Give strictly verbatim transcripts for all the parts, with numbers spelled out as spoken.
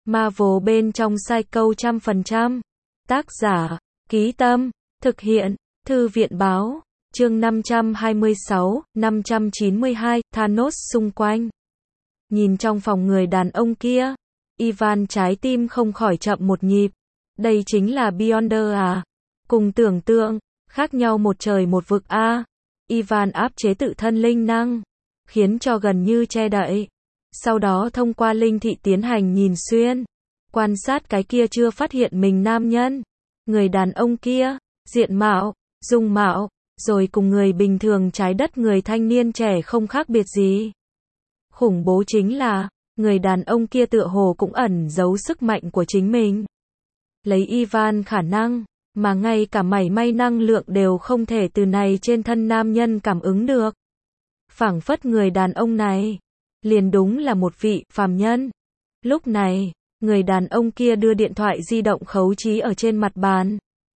Marvel bên trong Psycho trăm phần trăm. Tác giả, Ký Tâm, thực hiện, Thư viện báo, chương năm trăm hai mươi sáu, năm trăm chín mươi hai, Thanos xung quanh. Nhìn trong phòng người đàn ông kia, Ivan trái tim không khỏi chậm một nhịp. Đây chính là Beyonder à? Cùng tưởng tượng, khác nhau một trời một vực a. À. Ivan áp chế tự thân linh năng, khiến cho gần như che đậy. Sau đó thông qua linh thị tiến hành nhìn xuyên, quan sát cái kia chưa phát hiện mình nam nhân. Người đàn ông kia, diện mạo, dung mạo, rồi cùng người bình thường trái đất người thanh niên trẻ không khác biệt gì. Khủng bố chính là, người đàn ông kia tựa hồ cũng ẩn giấu sức mạnh của chính mình. Lấy Ivan khả năng, mà ngay cả mảy may năng lượng đều không thể từ này trên thân nam nhân cảm ứng được. Phảng phất người đàn ông này, liền đúng là một vị phàm nhân. Lúc này, người đàn ông kia đưa điện thoại di động khấu trí ở trên mặt bàn.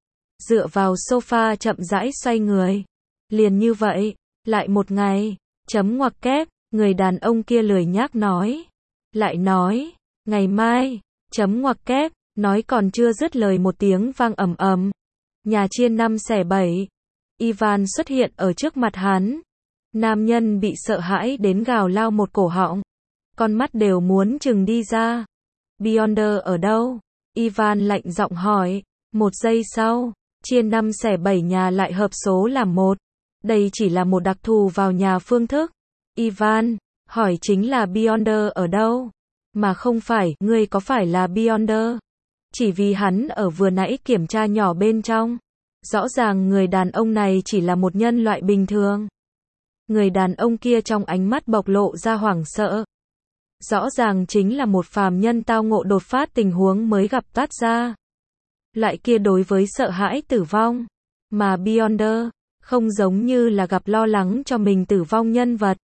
Dựa vào sofa chậm rãi xoay người. Liền như vậy, lại một ngày, chấm ngoặc kép, người đàn ông kia lười nhác nói. Lại nói, ngày mai, chấm ngoặc kép, nói còn chưa dứt lời một tiếng vang ầm ầm. Nhà chiên năm xẻ bảy. Ivan xuất hiện ở trước mặt hắn. Nam nhân bị sợ hãi đến gào lao một cổ họng. Con mắt đều muốn trừng đi ra. Beyonder ở đâu? Ivan lạnh giọng hỏi. Một giây sau, chiên năm xẻ bảy nhà lại hợp số làm một. Đây chỉ là một đặc thù vào nhà phương thức. Ivan, hỏi chính là Beyonder ở đâu? Mà không phải, ngươi có phải là Beyonder? Chỉ vì hắn ở vừa nãy kiểm tra nhỏ bên trong. Rõ ràng người đàn ông này chỉ là một nhân loại bình thường. Người đàn ông kia trong ánh mắt bộc lộ ra hoảng sợ. Rõ ràng chính là một phàm nhân tao ngộ đột phát tình huống mới gặp toát ra. Loại kia đối với sợ hãi tử vong. Mà Beyonder, không giống như là gặp lo lắng cho mình tử vong nhân vật.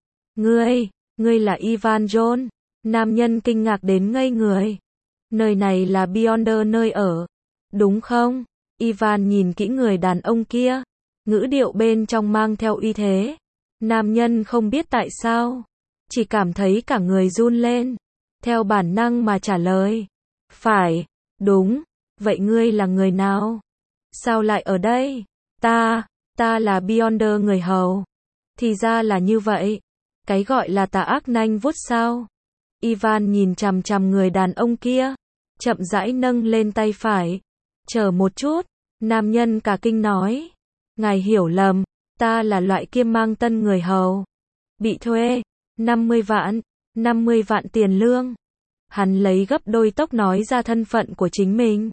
Ngươi, ngươi là Ivan John. Nam nhân kinh ngạc đến ngây người. Nơi này là Beyonder nơi ở. Đúng không? Ivan nhìn kỹ người đàn ông kia. Ngữ điệu bên trong mang theo uy thế. Nam nhân không biết tại sao. Chỉ cảm thấy cả người run lên. Theo bản năng mà trả lời. Phải, đúng. Vậy ngươi là người nào? Sao lại ở đây? Ta, ta là Beyonder người hầu. Thì ra là như vậy. Cái gọi là tà ác nanh vuốt sao? Ivan nhìn chằm chằm người đàn ông kia. Chậm rãi nâng lên tay phải. Chờ một chút. Nam nhân cả kinh nói. Ngài hiểu lầm. Ta là loại kia mang tân người hầu. Bị thuê. năm mươi vạn. năm mươi vạn tiền lương. Hắn lấy gấp đôi tốc nói ra thân phận của chính mình.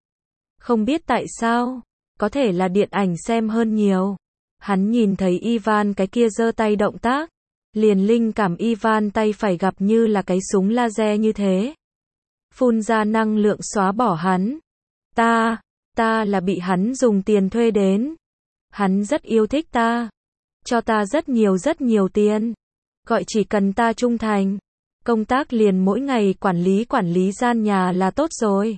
Không biết tại sao. Có thể là điện ảnh xem hơn nhiều. Hắn nhìn thấy Ivan cái kia giơ tay động tác. Liền linh cảm Ivan tay phải gặp như là cái súng laser như thế. Phun ra năng lượng xóa bỏ hắn. Ta, ta là bị hắn dùng tiền thuê đến. Hắn rất yêu thích ta. Cho ta rất nhiều rất nhiều tiền. Gọi chỉ cần ta trung thành. Công tác liền mỗi ngày quản lý quản lý gian nhà là tốt rồi.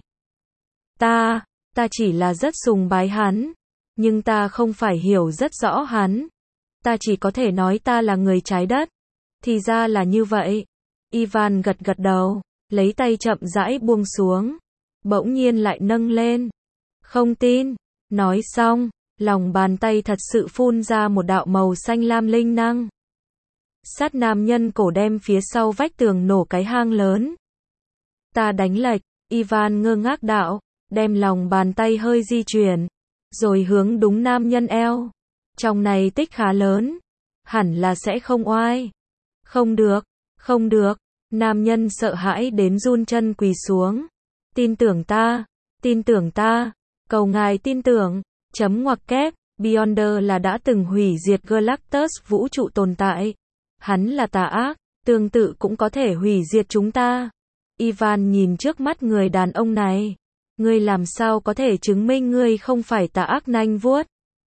Ta, ta chỉ là rất sùng bái hắn. Nhưng ta không phải hiểu rất rõ hắn. Ta chỉ có thể nói ta là người trái đất. Thì ra là như vậy. Ivan gật gật đầu. Lấy tay chậm rãi buông xuống. Bỗng nhiên lại nâng lên. Không tin. Nói xong. Lòng bàn tay thật sự phun ra một đạo màu xanh lam linh năng. Sát nam nhân cổ đem phía sau vách tường nổ cái hang lớn. Ta đánh lệch. Ivan ngơ ngác đạo. Đem lòng bàn tay hơi di chuyển. Rồi hướng đúng nam nhân eo. Trong này tích khá lớn. Hẳn là sẽ không oai. Không được. Không được. Nam nhân sợ hãi đến run chân quỳ xuống. Tin tưởng ta. Tin tưởng ta. Cầu ngài tin tưởng. Chấm ngoặc kép. Beyonder là đã từng hủy diệt Galactus vũ trụ tồn tại. Hắn là tà ác. Tương tự cũng có thể hủy diệt chúng ta. Ivan nhìn trước mắt người đàn ông này. Ngươi làm sao có thể chứng minh ngươi không phải tà ác nanh vuốt?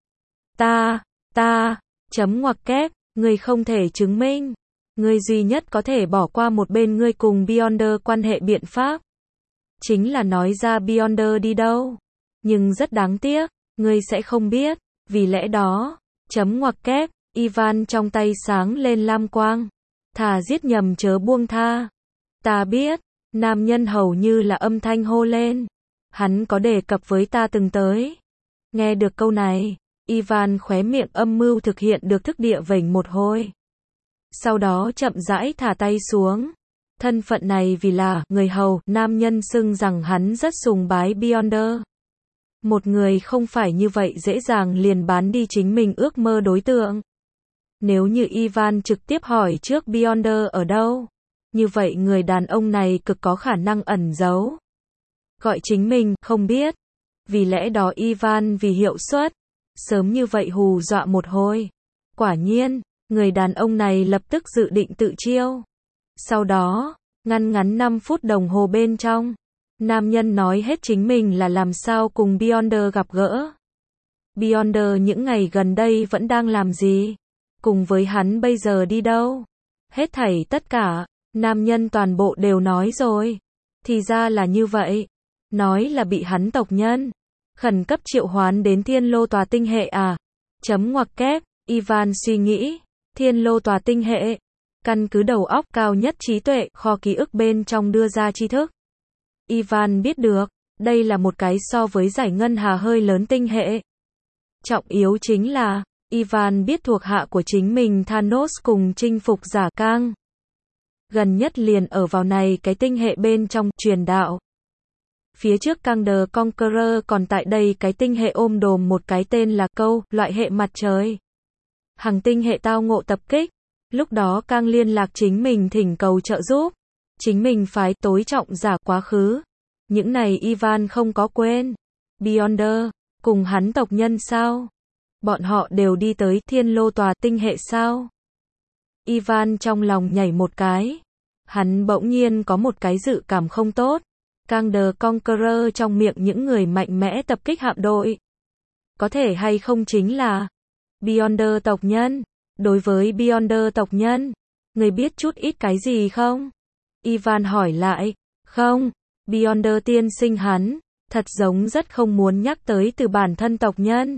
Ta, ta, chấm ngoặc kép, ngươi không thể chứng minh. Ngươi duy nhất có thể bỏ qua một bên ngươi cùng Beyonder quan hệ biện pháp. Chính là nói ra Beyonder đi đâu. Nhưng rất đáng tiếc, ngươi sẽ không biết. Vì lẽ đó, chấm ngoặc kép, Ivan trong tay sáng lên lam quang. Thà giết nhầm chớ buông tha. Ta biết, Nam nhân hầu như là âm thanh hô lên. Hắn có đề cập với ta từng tới. Nghe được câu này, Ivan khóe miệng âm mưu thực hiện được thức địa vểnh một hồi. Sau đó chậm rãi thả tay xuống. Thân phận này vì là người hầu, nam nhân xưng rằng hắn rất sùng bái Beyonder. Một người không phải như vậy dễ dàng liền bán đi chính mình ước mơ đối tượng. Nếu như Ivan trực tiếp hỏi trước Beyonder ở đâu, như vậy người đàn ông này cực có khả năng ẩn giấu. Gọi chính mình, không biết. Vì lẽ đó Ivan vì hiệu suất, sớm như vậy hù dọa một hồi. Quả nhiên, người đàn ông này lập tức dự định tự chiêu. Sau đó, ngăn ngắn năm phút đồng hồ bên trong, nam nhân nói hết chính mình là làm sao cùng Beyonder gặp gỡ. Beyonder những ngày gần đây vẫn đang làm gì? Cùng với hắn bây giờ đi đâu? Hết thảy tất cả, nam nhân toàn bộ đều nói rồi. Thì ra là như vậy. Nói là bị hắn tộc nhân khẩn cấp triệu hoán đến thiên lô tòa tinh hệ à? Chấm ngoặc kép, Ivan suy nghĩ. Thiên lô tòa tinh hệ. Căn cứ đầu óc cao nhất trí tuệ, kho ký ức bên trong đưa ra tri thức. Ivan biết được, đây là một cái so với giải ngân hà hơi lớn tinh hệ. Trọng yếu chính là, Ivan biết thuộc hạ của chính mình Thanos cùng chinh phục giả Kang. Gần nhất liền ở vào này cái tinh hệ bên trong, truyền đạo. Phía trước Kang the Conqueror còn tại đây cái tinh hệ ôm đồm một cái tên là Câu, loại hệ mặt trời. Hàng tinh hệ tao ngộ tập kích. Lúc đó Kang liên lạc chính mình thỉnh cầu trợ giúp. Chính mình phái tối trọng giả quá khứ. Những này Ivan không có quên. Beyonder, cùng hắn tộc nhân sao? Bọn họ đều đi tới thiên lô tòa tinh hệ sao? Ivan trong lòng nhảy một cái. Hắn bỗng nhiên có một cái dự cảm không tốt. Kang the Conqueror trong miệng những người mạnh mẽ tập kích hạm đội. Có thể hay không chính là Beyonder tộc nhân. Đối với Beyonder tộc nhân, người biết chút ít cái gì không? Ivan hỏi lại. Không, Beyonder tiên sinh hắn, thật giống rất không muốn nhắc tới từ bản thân tộc nhân.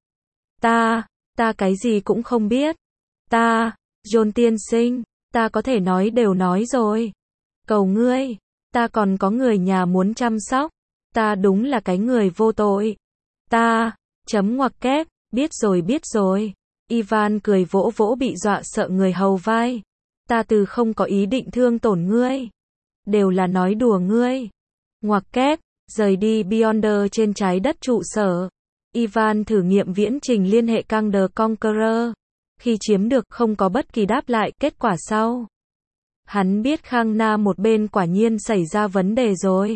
Ta, ta cái gì cũng không biết. Ta, John tiên sinh, ta có thể nói đều nói rồi. Cầu ngươi, ta còn có người nhà muốn chăm sóc. Ta đúng là cái người vô tội. Ta, chấm ngoặc kép, biết rồi biết rồi. Ivan cười vỗ vỗ bị dọa sợ người hầu vai. Ta từ không có ý định thương tổn ngươi. Đều là nói đùa ngươi. Ngoặc kép, rời đi Beyonder trên trái đất trụ sở. Ivan thử nghiệm viễn trình liên hệ Kang the Conqueror. Khi chiếm được không có bất kỳ đáp lại, kết quả sau. Hắn biết Khang Na một bên quả nhiên xảy ra vấn đề rồi.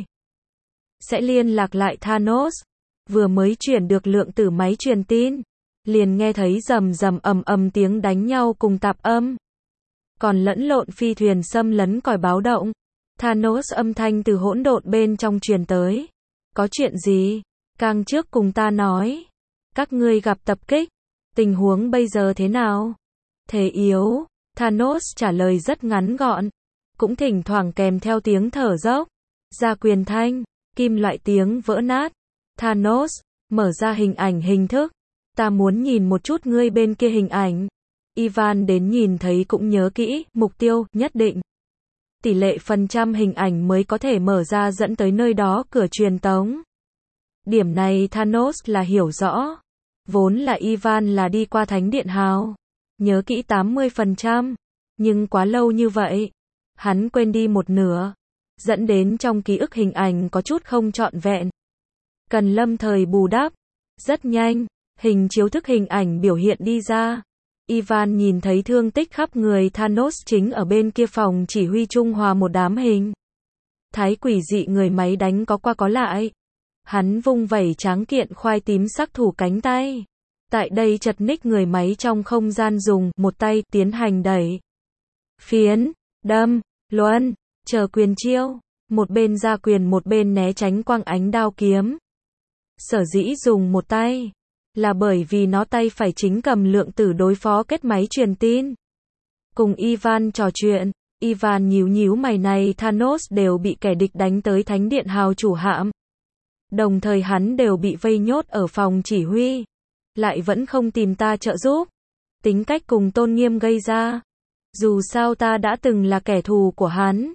Sẽ liên lạc lại Thanos. Vừa mới chuyển được lượng tử máy truyền tin. Liền nghe thấy rầm rầm ầm ầm tiếng đánh nhau cùng tạp âm. Còn lẫn lộn phi thuyền xâm lấn còi báo động. Thanos âm thanh từ hỗn độn bên trong truyền tới. Có chuyện gì? Kang trước cùng ta nói. Các ngươi gặp tập kích. Tình huống bây giờ thế nào? Thế yếu. Thanos trả lời rất ngắn gọn. Cũng thỉnh thoảng kèm theo tiếng thở dốc. Ra quyền thanh. Kim loại tiếng vỡ nát. Thanos, mở ra hình ảnh hình thức. Ta muốn nhìn một chút ngươi bên kia hình ảnh. Ivan đến nhìn thấy cũng nhớ kỹ, mục tiêu, nhất định. Tỷ lệ phần trăm hình ảnh mới có thể mở ra dẫn tới nơi đó cửa truyền tống. Điểm này Thanos là hiểu rõ. Vốn là Ivan là đi qua Thánh Điện Hào. Nhớ kỹ tám mươi phần trăm. Nhưng quá lâu như vậy. Hắn quên đi một nửa. Dẫn đến trong ký ức hình ảnh có chút không trọn vẹn. Cần lâm thời bù đắp. Rất nhanh. Hình chiếu thức hình ảnh biểu hiện đi ra. Ivan nhìn thấy thương tích khắp người Thanos chính ở bên kia phòng chỉ huy trung hòa một đám hình. Thái quỷ dị người máy đánh có qua có lại. Hắn vung vẩy tráng kiện khoai tím sắc thủ cánh tay. Tại đây chật ních người máy trong không gian dùng một tay tiến hành đẩy. Phiến, đâm, luân, chờ quyền chiêu. Một bên ra quyền một bên né tránh quang ánh đao kiếm. Sở dĩ dùng một tay. Là bởi vì nó tay phải chính cầm lượng tử đối phó kết máy truyền tin. Cùng Ivan trò chuyện, Ivan nhíu nhíu mày này Thanos đều bị kẻ địch đánh tới Thánh Điện Hào chủ hạm. Đồng thời hắn đều bị vây nhốt ở phòng chỉ huy. Lại vẫn không tìm ta trợ giúp. Tính cách cùng tôn nghiêm gây ra. Dù sao ta đã từng là kẻ thù của hắn.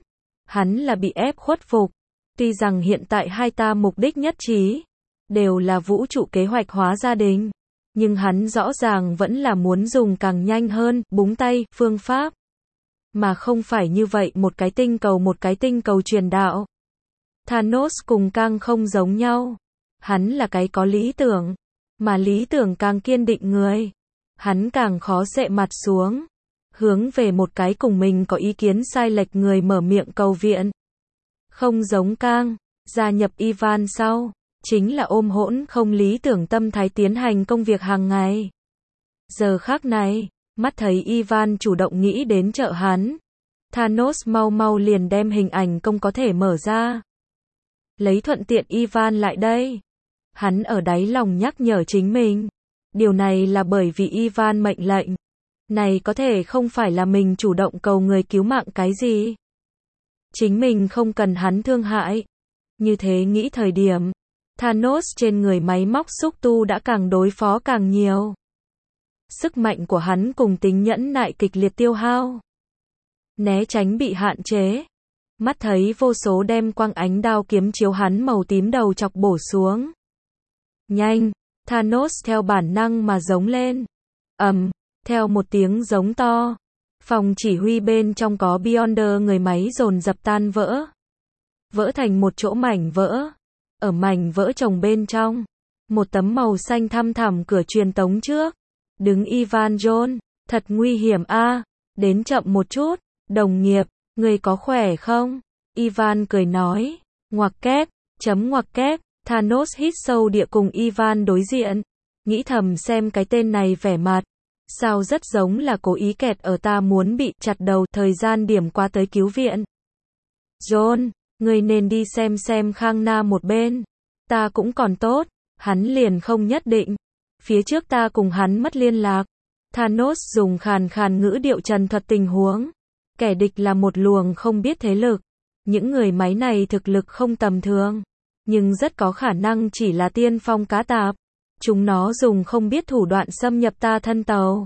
Hắn là bị ép khuất phục. Tuy rằng hiện tại hai ta mục đích nhất trí, đều là vũ trụ kế hoạch hóa gia đình, nhưng hắn rõ ràng vẫn là muốn dùng càng nhanh hơn, búng tay, phương pháp. Mà không phải như vậy một cái tinh cầu một cái tinh cầu truyền đạo. Thanos cùng Kang không giống nhau. Hắn là cái có lý tưởng, mà lý tưởng càng kiên định người. Hắn càng khó xệ mặt xuống, hướng về một cái cùng mình có ý kiến sai lệch người mở miệng cầu viện. Không giống Kang, gia nhập Ivan sau, chính là ôm hỗn không lý tưởng tâm thái tiến hành công việc hàng ngày. Giờ khắc này, mắt thấy Ivan chủ động nghĩ đến trợ hắn, Thanos mau mau liền đem hình ảnh công có thể mở ra. Lấy thuận tiện Ivan lại đây. Hắn ở đáy lòng nhắc nhở chính mình. Điều này là bởi vì Ivan mệnh lệnh. Này có thể không phải là mình chủ động cầu người cứu mạng cái gì. Chính mình không cần hắn thương hại. Như thế nghĩ thời điểm, Thanos trên người máy móc xúc tu đã càng đối phó càng nhiều. Sức mạnh của hắn cùng tính nhẫn nại kịch liệt tiêu hao. Né tránh bị hạn chế. Mắt thấy vô số đem quang ánh đao kiếm chiếu hắn màu tím đầu chọc bổ xuống. Nhanh, Thanos theo bản năng mà giống lên. Ầm, theo một tiếng giống to, phòng chỉ huy bên trong có Beyonder người máy dồn dập tan vỡ. Vỡ thành một chỗ mảnh vỡ. Ở mảnh vỡ chồng bên trong, một tấm màu xanh thăm thẳm cửa truyền tống trước. Đứng Ivan John, thật nguy hiểm a, đến chậm một chút, đồng nghiệp, người có khỏe không? Ivan cười nói, ngoặc kép, chấm ngoặc kép, Thanos hít sâu địa cùng Ivan đối diện, nghĩ thầm xem cái tên này vẻ mặt, sao rất giống là cố ý kẹt ở ta muốn bị chặt đầu, thời gian điểm qua tới cứu viện. John, người nên đi xem xem Khang Na một bên, ta cũng còn tốt, hắn liền không nhất định. Phía trước ta cùng hắn mất liên lạc. Thanos dùng khàn khàn ngữ điệu trần thuật tình huống. Kẻ địch là một luồng không biết thế lực. Những người máy này thực lực không tầm thường, nhưng rất có khả năng chỉ là tiên phong cá tạp. Chúng nó dùng không biết thủ đoạn xâm nhập ta thân tàu.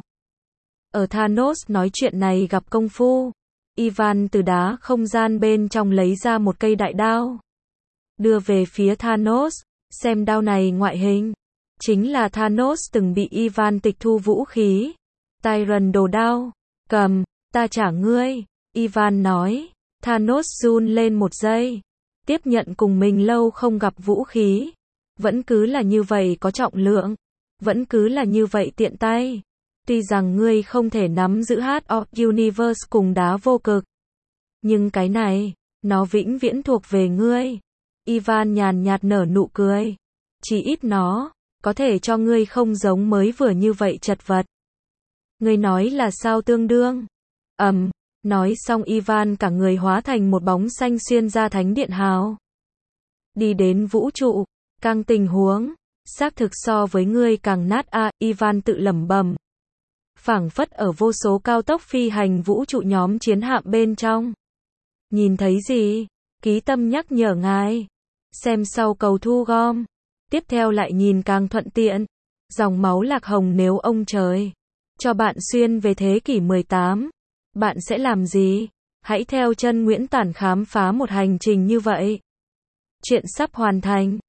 Ở Thanos nói chuyện này gặp công phu, Ivan từ đá không gian bên trong lấy ra một cây đại đao. Đưa về phía Thanos, xem đao này ngoại hình. Chính là Thanos từng bị Ivan tịch thu vũ khí. Tyrant đồ đao. Cầm, ta trả ngươi. Ivan nói. Thanos run lên một giây. Tiếp nhận cùng mình lâu không gặp vũ khí. Vẫn cứ là như vậy có trọng lượng. Vẫn cứ là như vậy tiện tay. Tuy rằng ngươi không thể nắm giữ Heart of Universe cùng đá vô cực. Nhưng cái này, nó vĩnh viễn thuộc về ngươi. Ivan nhàn nhạt nở nụ cười. Chỉ ít nó có thể cho ngươi không giống mới vừa như vậy chật vật. Ngươi nói là sao tương đương? Ầm, um, nói xong Ivan cả người hóa thành một bóng xanh xuyên ra thánh điện hào. Đi đến vũ trụ, càng tình huống, xác thực so với ngươi càng nát a, à, Ivan tự lẩm bẩm. Phảng phất ở vô số cao tốc phi hành vũ trụ nhóm chiến hạm bên trong. Nhìn thấy gì? Ký tâm nhắc nhở ngài. Xem sau cầu thu gom. Tiếp theo lại nhìn càng thuận tiện. Dòng máu lạc hồng nếu ông trời cho bạn xuyên về thế kỷ mười tám, bạn sẽ làm gì? Hãy theo chân Nguyễn Tản khám phá một hành trình như vậy. Chuyện sắp hoàn thành.